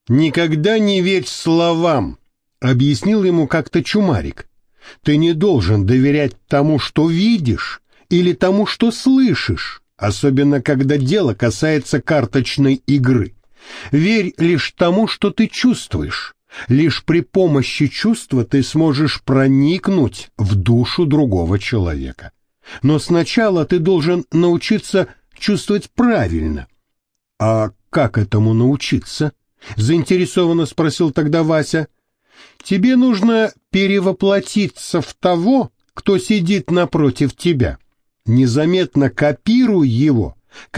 «Никогда не верь словам», — объяснил ему как-то Чумарик. «Ты не должен доверять тому, что видишь, или тому, что слышишь, особенно когда дело касается карточной игры. Верь лишь тому, что ты чувствуешь. Лишь при помощи чувства ты сможешь проникнуть в душу другого человека. Но сначала ты должен научиться чувствовать правильно». «А как этому научиться?» — заинтересованно спросил тогда Вася. «Тебе нужно перевоплотиться в того, кто сидит напротив тебя. Незаметно копируй его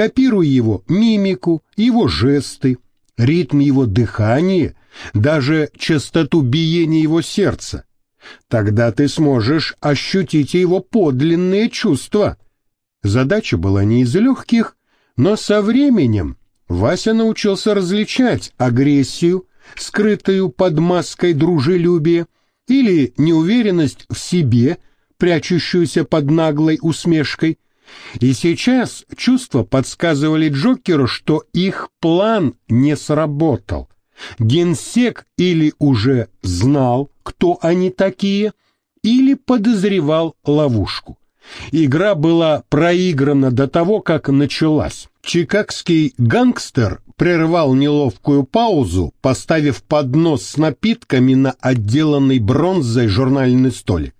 мимику, его жесты, ритм его дыхания, даже частоту биения его сердца. Тогда ты сможешь ощутить его подлинные чувства». Задача была не из легких, но со временем Вася научился различать агрессию, скрытую под маской дружелюбия, или неуверенность в себе, прячущуюся под наглой усмешкой. И сейчас чувства подсказывали Джокеру, что их план не сработал. Генсек или уже знал, кто они такие, или подозревал ловушку. Игра была проиграна до того, как началась. Чикагский гангстер прервал неловкую паузу, поставив поднос с напитками на отделанный бронзой журнальный столик.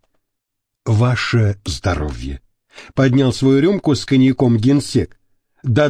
«Ваше здоровье!» — поднял свою рюмку с коньяком Генсек. До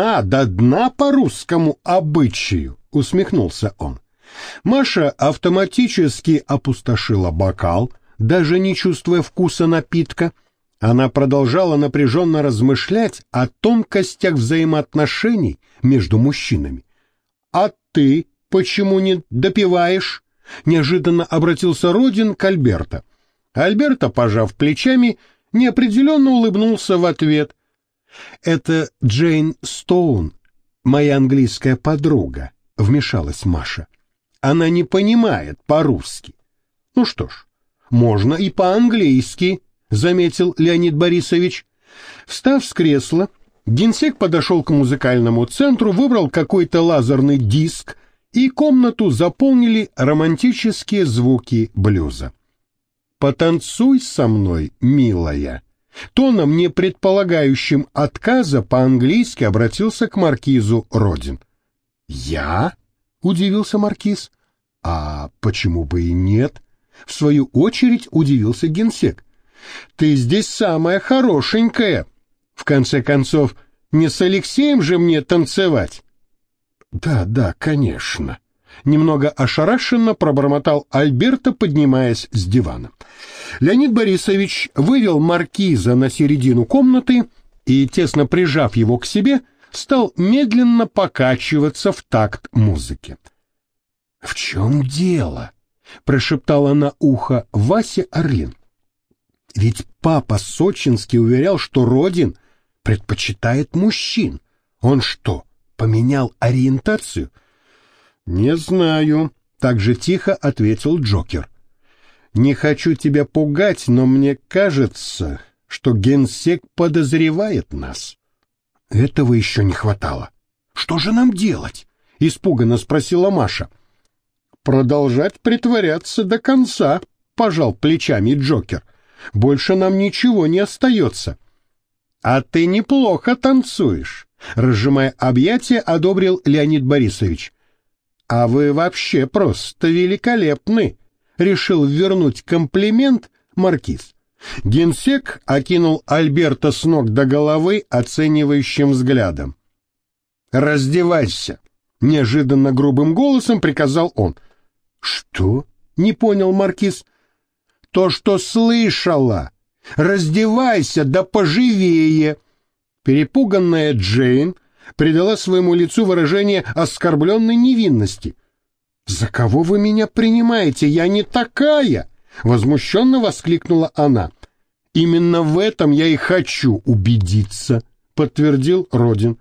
дна по русскому обычаю!» — усмехнулся он. Маша автоматически опустошила бокал, даже не чувствуя вкуса напитка. Она продолжала напряженно размышлять о тонкостях взаимоотношений между мужчинами. «А ты почему не допиваешь?» — неожиданно обратился Родин к Альберто. Альберто, пожав плечами, неопределенно улыбнулся в ответ. «Это Джейн Стоун, моя английская подруга», — вмешалась Маша. «Она не понимает по-русски». «Ну что ж, можно и по-английски», — заметил Леонид Борисович. Встав с кресла, Генсек подошел к музыкальному центру, выбрал какой-то лазерный диск, и комнату заполнили романтические звуки блюза. «Потанцуй со мной, милая». Тоном, не предполагающим отказа, по-английски обратился к маркизу Родин. «Я?» — удивился маркиз. «А почему бы и нет?» — в свою очередь удивился Генсек. «Ты здесь самая хорошенькая. В конце концов, не с Алексеем же мне танцевать?» «Да, конечно», — немного ошарашенно пробормотал Альберто, поднимаясь с дивана. Леонид Борисович вывел маркиза на середину комнаты и, тесно прижав его к себе, стал медленно покачиваться в такт музыке. «В чем дело?» — прошептала на ухо Васе Орлин. «Ведь папа сочинский уверял, что Родин предпочитает мужчин. Он что, поменял ориентацию?» «Не знаю», — так же тихо ответил Джокер. «Не хочу тебя пугать, но мне кажется, что генсек подозревает нас». «Этого еще не хватало. Что же нам делать?» — испуганно спросила Маша. «Продолжать притворяться до конца», — пожал плечами Джокер. «Больше нам ничего не остается». «А ты неплохо танцуешь», — разжимая объятия, одобрил Леонид Борисович. «А вы вообще просто великолепны», — решил вернуть комплимент маркиз. Генсек окинул Альберто с ног до головы оценивающим взглядом. «Раздевайся», — неожиданно грубым голосом приказал он. «Что?» — не понял маркиз. «То, что слышала. Раздевайся, да поживее». Перепуганная Джейн придала своему лицу выражение оскорбленной невинности. «За кого вы меня принимаете? Я не такая!» — возмущенно воскликнула она. «Именно в этом я и хочу убедиться», — подтвердил Родин.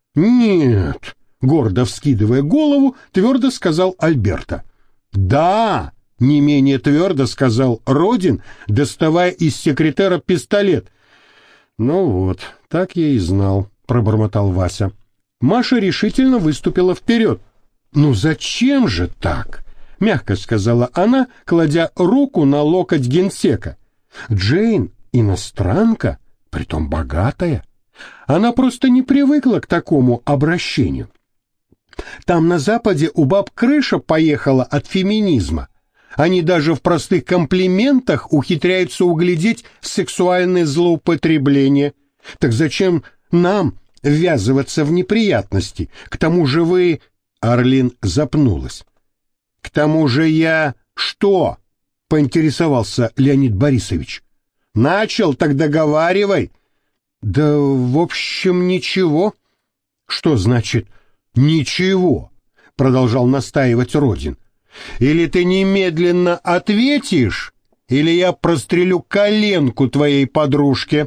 «Нет», — гордо вскидывая голову, твердо сказал Альберто. «Да», — не менее твердо сказал Родин, доставая из секретера пистолет. «Ну вот, так я и знал», — пробормотал Вася. Маша решительно выступила вперед. «Ну зачем же так?» — мягко сказала она, кладя руку на локоть генсека. «Джейн иностранка, притом богатая. Она просто не привыкла к такому обращению. Там на Западе у баб крыша поехала от феминизма. Они даже в простых комплиментах ухитряются углядеть сексуальное злоупотребление. Так зачем нам ввязываться в неприятности? К тому же вы...» Арлин запнулась. «К тому же я... что?» — поинтересовался Леонид Борисович. «Начал, так договаривай». «Да, в общем, ничего». «Что значит «ничего»?» — продолжал настаивать Родин. «Или ты немедленно ответишь, или я прострелю коленку твоей подружке».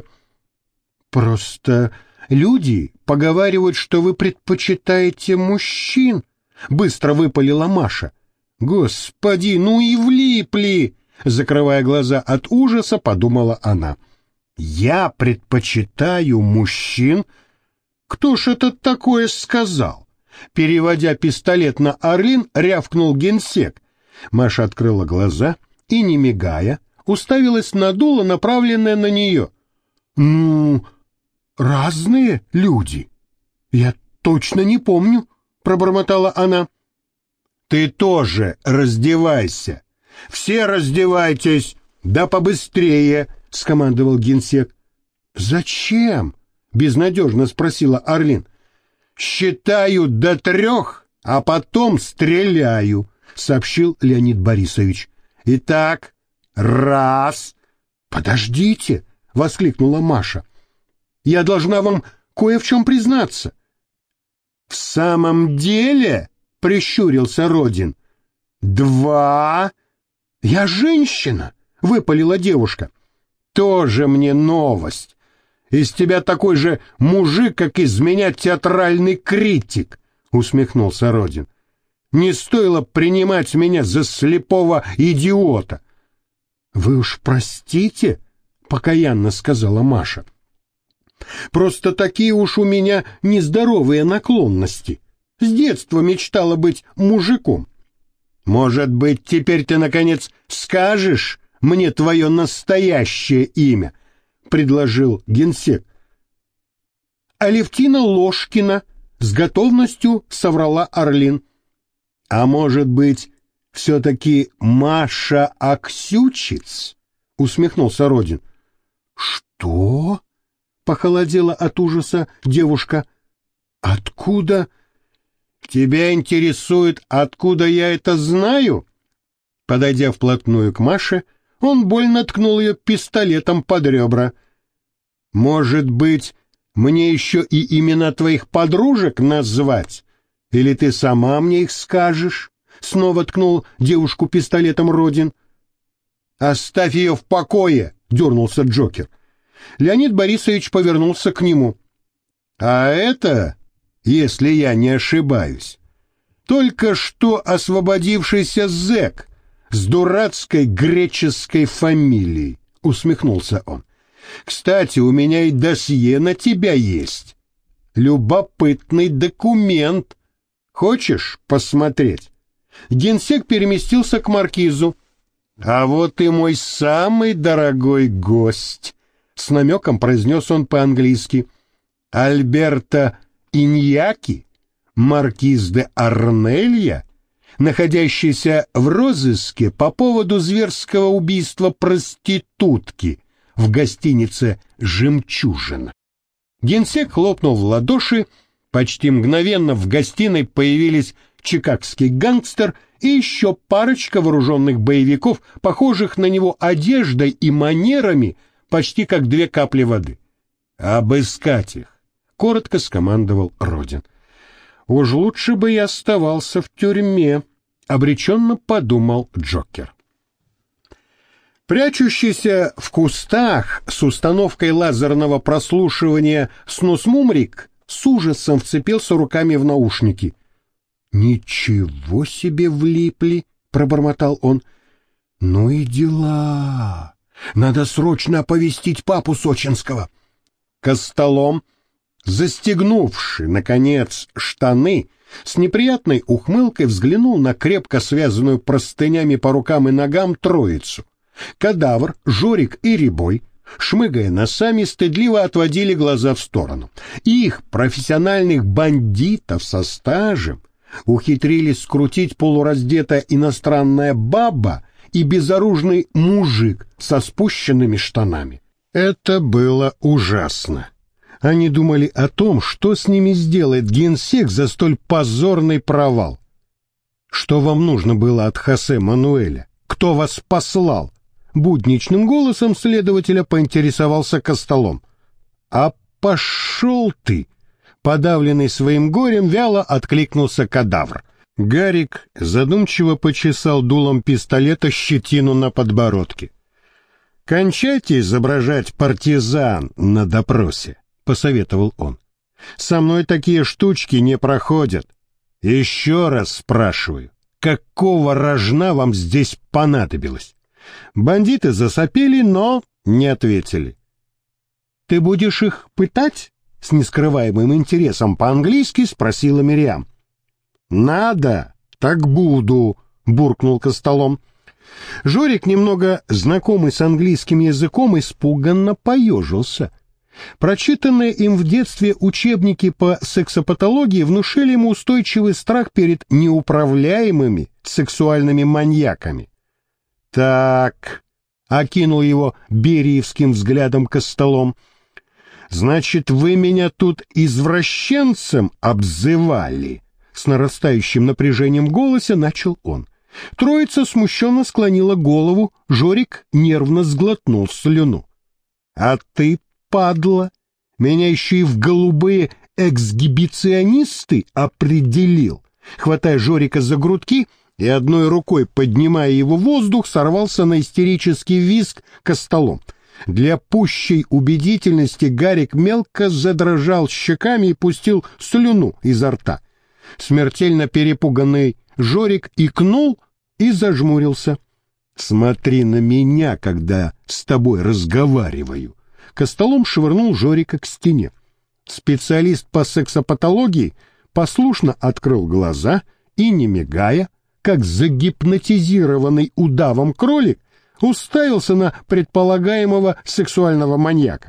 «Просто люди поговаривают, что вы предпочитаете мужчин», — быстро выпалила Маша. «Господи, ну и влипли!» — закрывая глаза от ужаса, подумала она. «Я предпочитаю мужчин? Кто ж это такое сказал?» Переводя пистолет на Арлин, рявкнул генсек. Маша открыла глаза и, не мигая, уставилась на дуло, направленное на нее. «Ну, разные люди. Я точно не помню», — пробормотала она. «Ты тоже раздевайся. Все раздевайтесь, да побыстрее», — скомандовал генсек. «Зачем?» — безнадежно спросила Арлин. «Считаю до 3, а потом стреляю», — сообщил Леонид Борисович. «Итак, 1». «Подождите», — воскликнула Маша. «Я должна вам кое в чем признаться». «В самом деле?» — прищурился Родин. 2. «Я женщина», — выпалила девушка. «Тоже мне новость. Из тебя такой же мужик, как из меня театральный критик», — усмехнулся Родин. «Не стоило принимать меня за слепого идиота». «Вы уж простите», — покаянно сказала Маша. «Просто такие уж у меня нездоровые наклонности. С детства мечтала быть мужиком». «Может быть, теперь ты, наконец, скажешь мне твое настоящее имя?» — предложил генсек. «Алевтина Ложкина», — с готовностью соврала Арлин. «А может быть, все-таки Маша Аксючиц?» — усмехнулся Родин. «Что?» — похолодела от ужаса девушка. «Откуда?» «Тебя интересует, откуда я это знаю?» Подойдя вплотную к Маше, он больно ткнул ее пистолетом под ребра. «Может быть, мне еще и имена твоих подружек назвать? Или ты сама мне их скажешь?» Снова ткнул девушку пистолетом Родин. «Оставь ее в покое!» — дернулся Джокер. Леонид Борисович повернулся к нему. «А это, если я не ошибаюсь, только что освободившийся зэк с дурацкой греческой фамилией», — усмехнулся он. «Кстати, у меня и досье на тебя есть. Любопытный документ. Хочешь посмотреть?» Генсек переместился к маркизу. «А вот и мой самый дорогой гость», — с намеком произнес он по-английски. «Альберто Иньяки, маркиз де Арнелья, находящийся в розыске по поводу зверского убийства проститутки в гостинице «Жемчужина». Генсек хлопнул в ладоши. Почти мгновенно в гостиной появились чикагский гангстер и еще парочка вооруженных боевиков, похожих на него одеждой и манерами, почти как 2 капли воды. «Обыскать их!» — коротко скомандовал Родин. «Уж лучше бы я оставался в тюрьме», — обреченно подумал Джокер. Прячущийся в кустах с установкой лазерного прослушивания Снусмумрик с ужасом вцепился руками в наушники. «Ничего себе влипли!» — пробормотал он. «Ну и дела! Надо срочно оповестить папу Сочинского». Костолом, застегнувши, наконец, штаны, С неприятной ухмылкой взглянул на крепко связанную простынями по рукам и ногам троицу. Кадавр, Жорик и Рябой, шмыгая носами, стыдливо отводили глаза в сторону. Их, профессиональных бандитов со стажем, ухитрились скрутить полураздетая иностранная баба и безоружный мужик со спущенными штанами. Это было ужасно. Они думали о том, что с ними сделает генсек за столь позорный провал. «Что вам нужно было от Хосе Мануэля? Кто вас послал?» Будничным голосом следователя поинтересовался Костолом. «А пошел ты!» Подавленный своим горем, вяло откликнулся Кадавр. Гарик задумчиво почесал дулом пистолета щетину на подбородке. «Кончайте изображать партизан на допросе», — посоветовал он. «Со мной такие штучки не проходят. Еще раз спрашиваю, какого рожна вам здесь понадобилось?» Бандиты засопели, но не ответили. «Ты будешь их пытать?» — с нескрываемым интересом по-английски спросила Мириам. «Надо, так буду», — буркнул Костолом. Жорик, немного знакомый с английским языком, испуганно поежился. Прочитанные им в детстве учебники по сексопатологии внушили ему устойчивый страх перед неуправляемыми сексуальными маньяками. «Так», — окинул его бериевским взглядом Костолом, — «значит, вы меня тут извращенцем обзывали?» С нарастающим напряжением в голосе начал он. Троица смущенно склонила голову, Жорик нервно сглотнул слюну. «А ты, падла, меня еще и в голубые эксгибиционисты определил?» Хватая Жорика за грудки и одной рукой, поднимая его в воздух, сорвался на истерический визг Костолом. Для пущей убедительности Гарик мелко задрожал щеками и пустил слюну изо рта. Смертельно перепуганный Жорик икнул и зажмурился. «Смотри на меня, когда с тобой разговариваю». Костолом швырнул Жорика к стене. Специалист по сексопатологии послушно открыл глаза и, не мигая, как загипнотизированный удавом кролик, уставился на предполагаемого сексуального маньяка.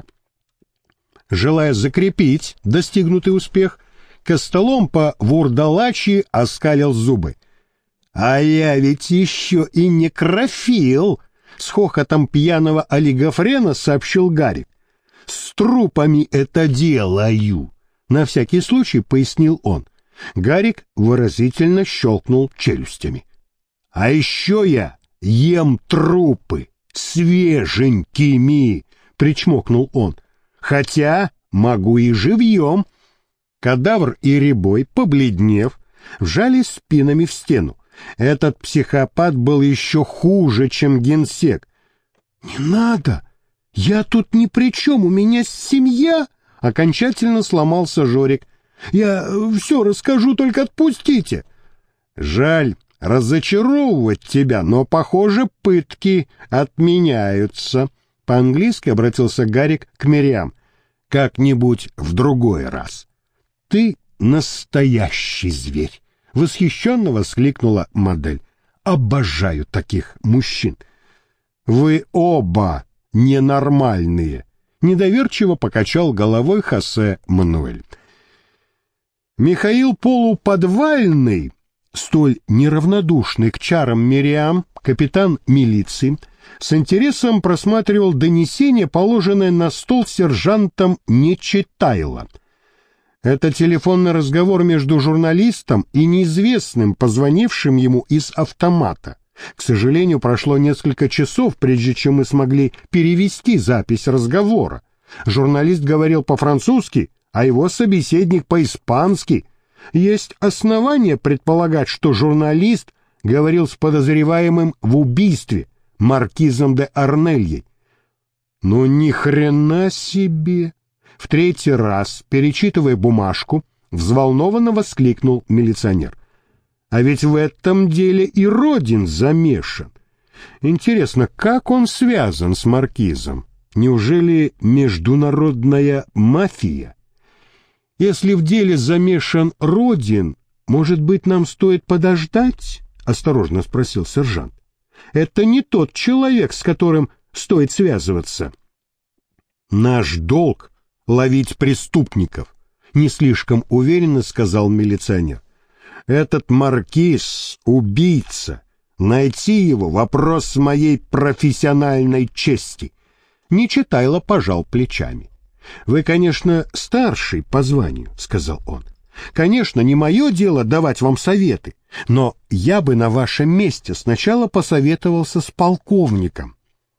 Желая закрепить достигнутый успех, Костолом по-вурдалачьи оскалил зубы. «А я ведь еще и некрофил!» — с хохотом пьяного олигофрена сообщил Гарик. «С трупами это делаю!» — на всякий случай пояснил он. Гарик выразительно щелкнул челюстями. «А еще я ем трупы свеженькими!» — причмокнул он. «Хотя могу и живьем!» Кадавр и Рябой, побледнев, вжались спинами в стену. Этот психопат был еще хуже, чем генсек. «Не надо! Я тут ни при чем, у меня семья!» Окончательно сломался Жорик. «Я все расскажу, только отпустите!» «Жаль разочаровывать тебя, но, похоже, пытки отменяются», — по-английски обратился Гарик к Мириам. «Как-нибудь в другой раз». «Ты настоящий зверь!» — восхищенно воскликнула модель. «Обожаю таких мужчин!» «Вы оба ненормальные!» — недоверчиво покачал головой Хосе Мануэль. Михаил Полуподвальный, столь неравнодушный к чарам Мириам, капитан милиции, с интересом просматривал донесение, положенное на стол сержантом Нечитайло. Это телефонный разговор между журналистом и неизвестным, позвонившим ему из автомата. К сожалению, прошло несколько часов, прежде чем мы смогли перевести запись разговора. Журналист говорил по-французски, а его собеседник по-испански. Есть основания предполагать, что журналист говорил с подозреваемым в убийстве, маркизом де Арнельей. Ну ни хрена себе! В третий раз, перечитывая бумажку, взволнованно воскликнул милиционер. А ведь в этом деле и Родин замешан. Интересно, как он связан с маркизом? Неужели международная мафия? Если в деле замешан Родин, Может быть, нам стоит подождать? Осторожно спросил сержант. Это не тот человек, с которым стоит связываться. Наш долг — ловить преступников, не слишком уверенно сказал милиционер. Этот маркиз — убийца. Найти его — вопрос моей профессиональной чести. Нечитайло пожал плечами. Вы, конечно, старший по званию, сказал он. Конечно, не мое дело давать вам советы, но я бы на вашем месте сначала посоветовался с полковником.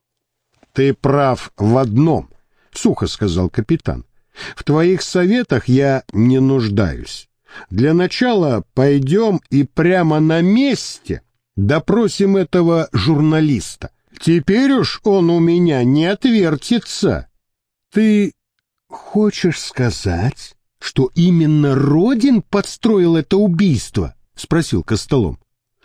Ты прав в одном, сухо сказал капитан. В твоих советах я не нуждаюсь. Для начала пойдем и прямо на месте допросим этого журналиста. Теперь уж он у меня не отвертится. Ты хочешь сказать, что именно Родин подстроил это убийство? Спросил Костолом.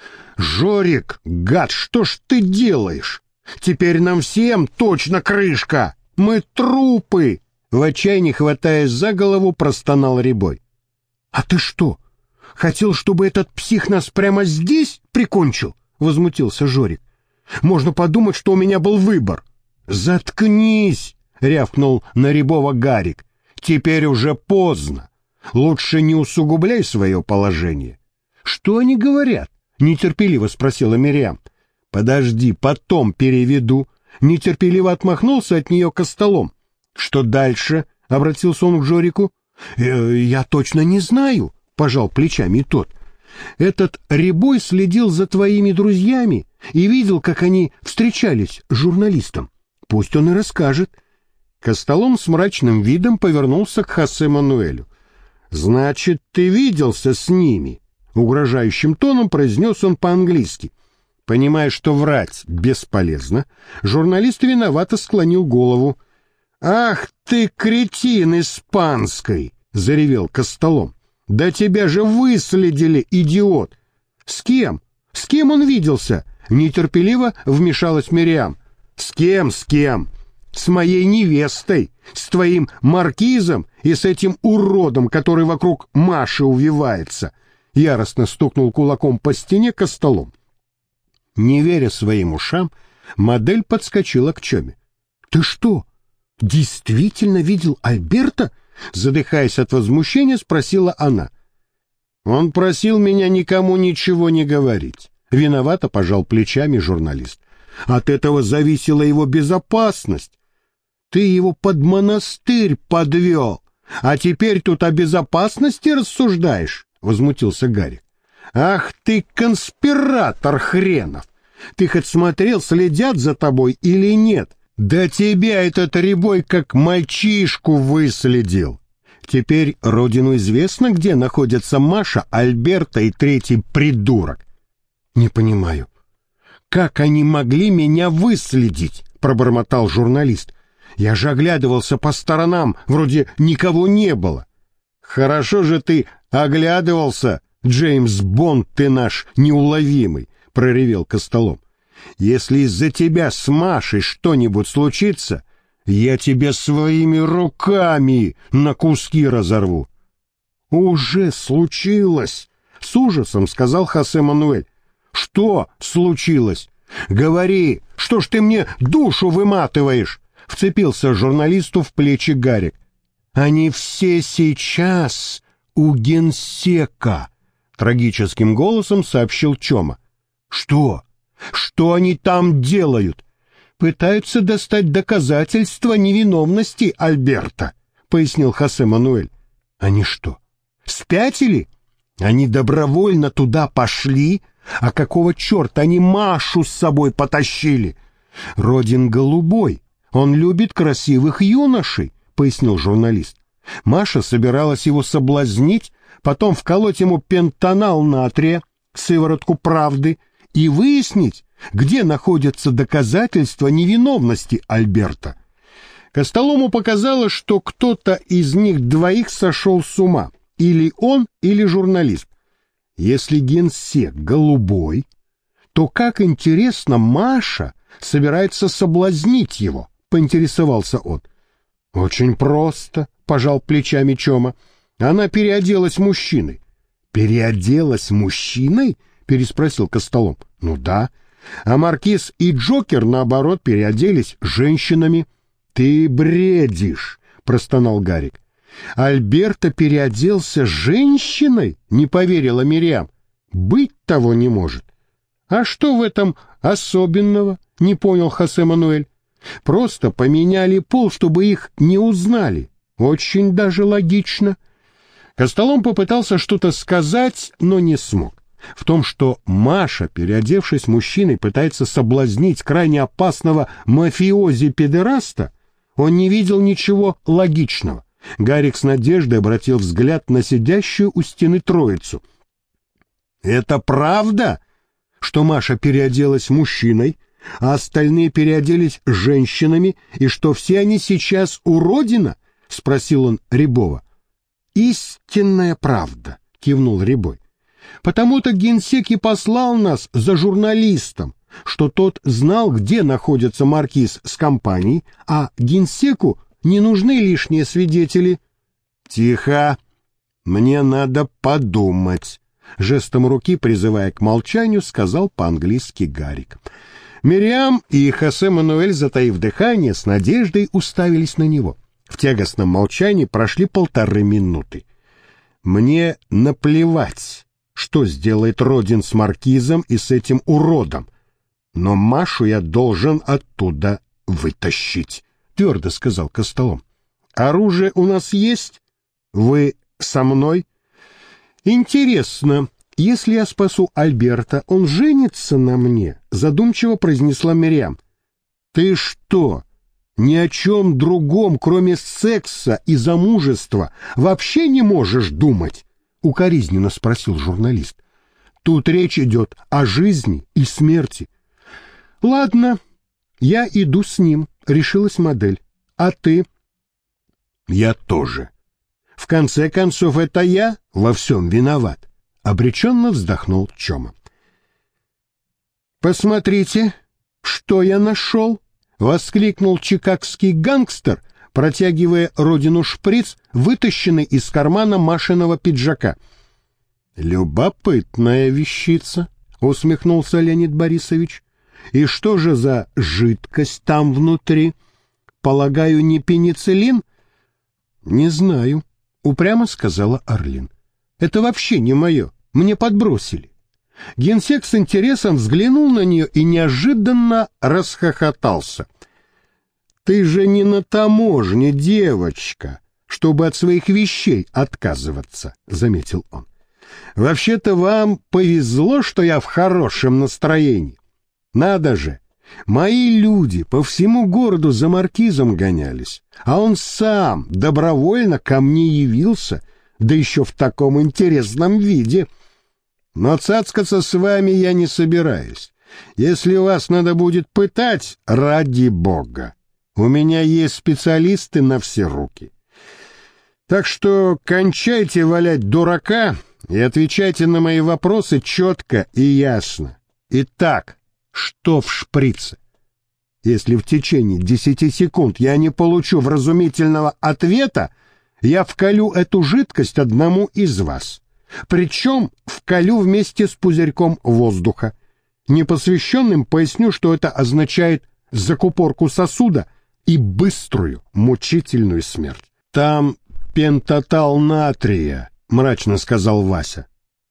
Жорик, гад, что ж ты делаешь? Теперь нам всем точно крышка. Мы трупы. В отчаянии, хватаясь за голову, простонал Рябой. А ты что, хотел, чтобы этот псих нас прямо здесь прикончил? Возмутился Жорик. Можно подумать, что у меня был выбор. Заткнись, рявкнул на Рябова Гарик. Теперь уже поздно. Лучше не усугубляй свое положение. Что они говорят? Нетерпеливо спросила Мириам. Подожди, потом переведу. Нетерпеливо отмахнулся от нее Костолом. Что дальше? Обратился он к Жорику. Я точно не знаю, пожал плечами тот. Этот Рябой следил за твоими друзьями и видел, как они встречались с журналистом. Пусть он и расскажет. Костолом с мрачным видом повернулся к Хосе Мануэлю. «Значит, ты виделся с ними?» — угрожающим тоном произнес он по-английски. Понимая, что врать бесполезно, журналист виновато склонил голову. «Ах ты, кретин испанской!» — заревел Костолом. «Да тебя же выследили, идиот!» «С кем? С кем он виделся?» — нетерпеливо вмешалась Мириам. «С кем, с кем? С моей невестой, с твоим маркизом и с этим уродом, который вокруг Маши увивается!» Яростно стукнул кулаком по стене Костолом. Не веря своим ушам, модель подскочила к Чоме. «Ты что, действительно видел Альберта?» Задыхаясь от возмущения, спросила она. «Он просил меня никому ничего не говорить». Виновато пожал плечами журналист. «От этого зависела его безопасность. Ты его под монастырь подвел, а теперь тут о безопасности рассуждаешь?» Возмутился Гарик. «Ах ты, конспиратор хренов! Ты хоть смотрел, следят за тобой или нет? Да тебя этот Рябой как мальчишку выследил. Теперь Родину известно, где находятся Маша, Альберта и третий придурок». «Не понимаю, как они могли меня выследить?» — пробормотал журналист. «Я же оглядывался по сторонам, вроде никого не было». «Хорошо же ты оглядывался, Джеймс Бонд ты наш неуловимый», — проревел Костолом. «Если из-за тебя с Машей что-нибудь случится, я тебя своими руками на куски разорву». «Уже случилось», — с ужасом сказал Хосе Мануэль. «Что случилось? Говори, что ж ты мне душу выматываешь?» — вцепился журналисту в плечи Гарик. «Они все сейчас у генсека», — трагическим голосом сообщил Чома. «Что? Что они там делают?» «Пытаются достать доказательства невиновности Альберта», — пояснил Хосе Мануэль. «Они что, спятили? Они добровольно туда пошли? А какого черта они Машу с собой потащили? Родин голубой, он любит красивых юношей», — пояснил журналист. «Маша собиралась его соблазнить, потом вколоть ему пентонал натрия, сыворотку правды, и выяснить, где находятся доказательства невиновности Альберта». Костолому показалось, что кто-то из них двоих сошел с ума, или он, или журналист. Если генсек голубой, то как интересно Маша собирается соблазнить его, поинтересовался он. «Очень просто», — пожал плечами Чома. «Она переоделась мужчиной». переоделась мужчиной? Переспросил Костолом. Ну да. А Маркиз и Джокер, наоборот, переоделись женщинами. Ты бредишь, простонал Гарик. Альберто переоделся женщиной? Не поверила Мириам. Быть того не может. А что в этом особенного? Не понял Хосе Мануэль. Просто поменяли пол, чтобы их не узнали. Очень даже логично. Костолом попытался что-то сказать, но не смог. В том, что Маша, переодевшись мужчиной, пытается соблазнить крайне опасного мафиози-педераста, он не видел ничего логичного. Гарик с надеждой обратил взгляд на сидящую у стены троицу. «Это правда, что Маша переоделась мужчиной, а остальные переоделись женщинами, и что все они сейчас уродина?» — спросил он Рябова. «Истинная правда», — кивнул Рябой. «Потому-то генсек и послал нас за журналистом, что тот знал, где находится маркиз с компанией, а генсеку не нужны лишние свидетели». «Тихо! Мне надо подумать», — жестом руки, призывая к молчанию, сказал по-английски Гарик. Мириам и Хосе Мануэль, затаив дыхание, с надеждой уставились на него. В тягостном молчании прошли 1,5 минуты. «Мне наплевать, что сделает Родин с маркизом и с этим уродом, но Машу я должен оттуда вытащить», — твердо сказал Костолом. «Оружие у нас есть? Вы со мной?» «Интересно, если я спасу Альберта, он женится на мне?» — задумчиво произнесла Мириам. «Ты что, ни о чем другом, кроме секса и замужества, вообще не можешь думать?» — укоризненно спросил журналист. «Тут речь идет о жизни и смерти». «Ладно, я иду с ним», — решилась модель. «А ты?» «Я тоже. В конце концов, это я во всем виноват», — обреченно вздохнул Чома. «Посмотрите, что я нашел!» — воскликнул чикагский гангстер, протягивая Родину шприц, вытащенный из кармана Машиного пиджака. «Любопытная вещица», — усмехнулся Леонид Борисович. «И что же за жидкость там внутри? Полагаю, не пенициллин?» «Не знаю», — упрямо сказала Орлин. «Это вообще не мое. Мне подбросили». Генсек с интересом взглянул на нее и неожиданно расхохотался. «Ты же не на таможне, девочка, чтобы от своих вещей отказываться», — заметил он. «Вообще-то вам повезло, что я в хорошем настроении. Надо же, мои люди по всему городу за маркизом гонялись, а он сам добровольно ко мне явился, да еще в таком интересном виде. Но цацкаться с вами я не собираюсь. Если вас надо будет пытать, ради бога, у меня есть специалисты на все руки. Так что кончайте валять дурака и отвечайте на мои вопросы четко и ясно. Итак, что в шприце? Если в течение 10 секунд я не получу вразумительного ответа, я вколю эту жидкость одному из вас. Причем вколю вместе с пузырьком воздуха. Непосвященным поясню, что это означает закупорку сосуда и быструю, мучительную смерть. «Там пентатал натрия», — мрачно сказал Вася.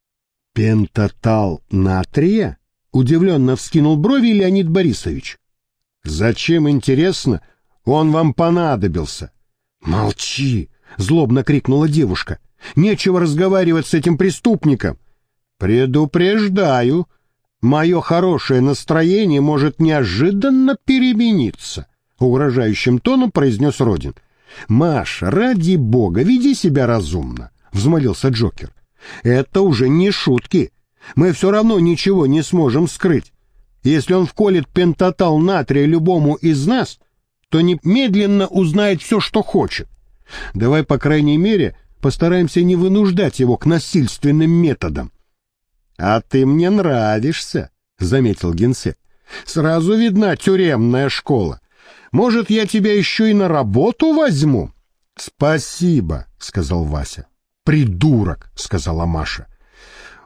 «Пентатал натрия?» — удивленно вскинул брови Леонид Борисович. «Зачем, интересно, он вам понадобился?» «Молчи!» — злобно крикнула девушка. «Нечего разговаривать с этим преступником!» «Предупреждаю, мое хорошее настроение может неожиданно перемениться», — угрожающим тоном произнес Родин. «Маша, ради бога, веди себя разумно», — взмолился Джокер. «Это уже не шутки. Мы все равно ничего не сможем скрыть. Если он вколет пентатал натрия любому из нас, то немедленно узнает все, что хочет. Давай, по крайней мере, постараемся не вынуждать его к насильственным методам». «А ты мне нравишься», — заметил генсек. «Сразу видна тюремная школа. Может, я тебя еще и на работу возьму?» «Спасибо», — сказал Вася. «Придурок», — сказала Маша.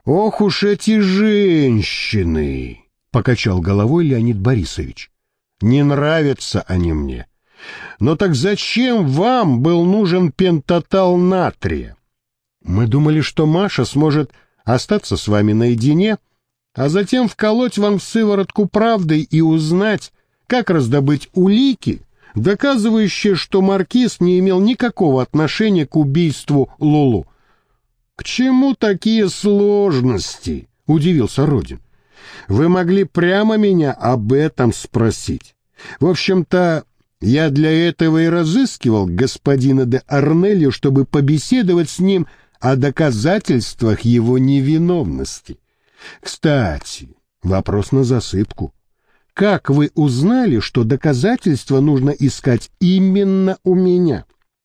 Ох уж эти женщины, покачал головой Леонид Борисович. Не нравятся они мне. Но так зачем вам был нужен пентатал натрия? Мы думали, что Маша сможет остаться с вами наедине, а затем вколоть вам в сыворотку правды и узнать, как раздобыть улики, доказывающие, что маркиз не имел никакого отношения к убийству Лулу. — К чему такие сложности? — удивился Родин. — Вы могли прямо меня об этом спросить. В общем-то, я для этого и разыскивал господина де Арнельо, чтобы побеседовать с ним о доказательствах его невиновности. Кстати, вопрос на засыпку. Как вы узнали, что доказательства нужно искать именно у меня?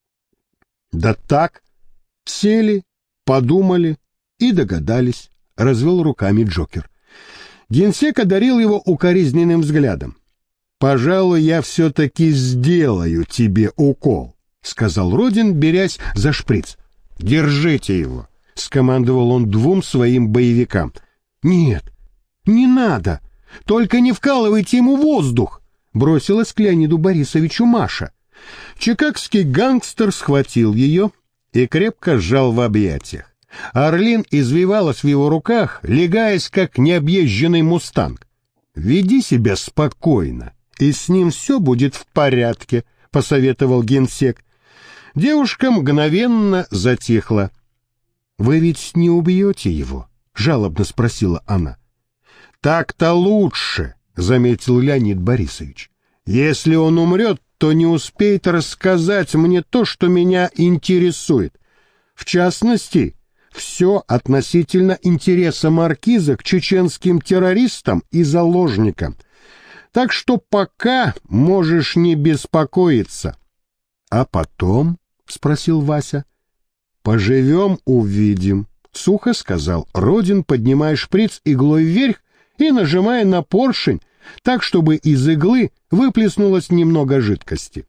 Да так, сели, подумали и догадались, развел руками Джокер. Генсек одарил его укоризненным взглядом. «Пожалуй, я все-таки сделаю тебе укол», — сказал Родин, берясь за шприц. «Держите его», — скомандовал он двум своим боевикам. «Нет, не надо, только не вкалывайте ему воздух», — бросилась к Леониду Борисовичу Маша. Чикагский гангстер схватил ее и крепко сжал в объятиях. Орлин извивалась в его руках, легаясь, как необъезженный мустанг. «Веди себя спокойно, и с ним все будет в порядке», — посоветовал генсек. Девушка мгновенно затихла. «Вы ведь не убьете его?» — жалобно спросила она. «Так-то лучше», — заметил Леонид Борисович. «Если он умрет, то не успеет рассказать мне то, что меня интересует. В частности, все относительно интереса маркиза к чеченским террористам и заложникам. Так что пока можешь не беспокоиться». «А потом?» — спросил Вася. «Поживем, увидим», — сухо сказал Родин, поднимая шприц иглой вверх и нажимая на поршень, так, чтобы из иглы выплеснулось немного жидкости.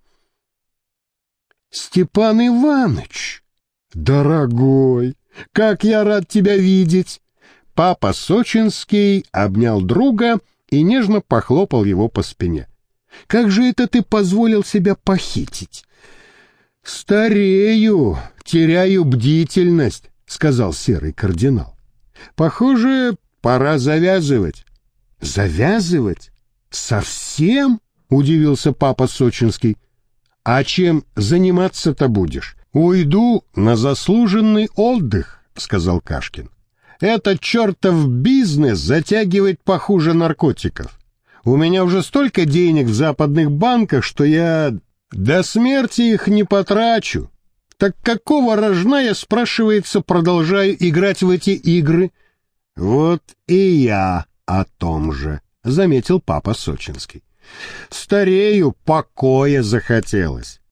«Степан Иваныч, дорогой, как я рад тебя видеть!» Папа Сочинский обнял друга и нежно похлопал его по спине. «Как же это ты позволил себя похитить?» «Старею, теряю бдительность», — сказал серый кардинал. «Похоже, пора завязывать». «Завязывать? Совсем?» — удивился папа Сочинский. «А чем заниматься-то будешь?» «Уйду на заслуженный отдых», — сказал Кашкин. «Этот чертов бизнес затягивает похуже наркотиков. У меня уже столько денег в западных банках, что я до смерти их не потрачу. Так какого рожна я, спрашивается, продолжаю играть в эти игры?» «Вот и я о том же», — заметил папа Сочинский. «Старею, покоя захотелось.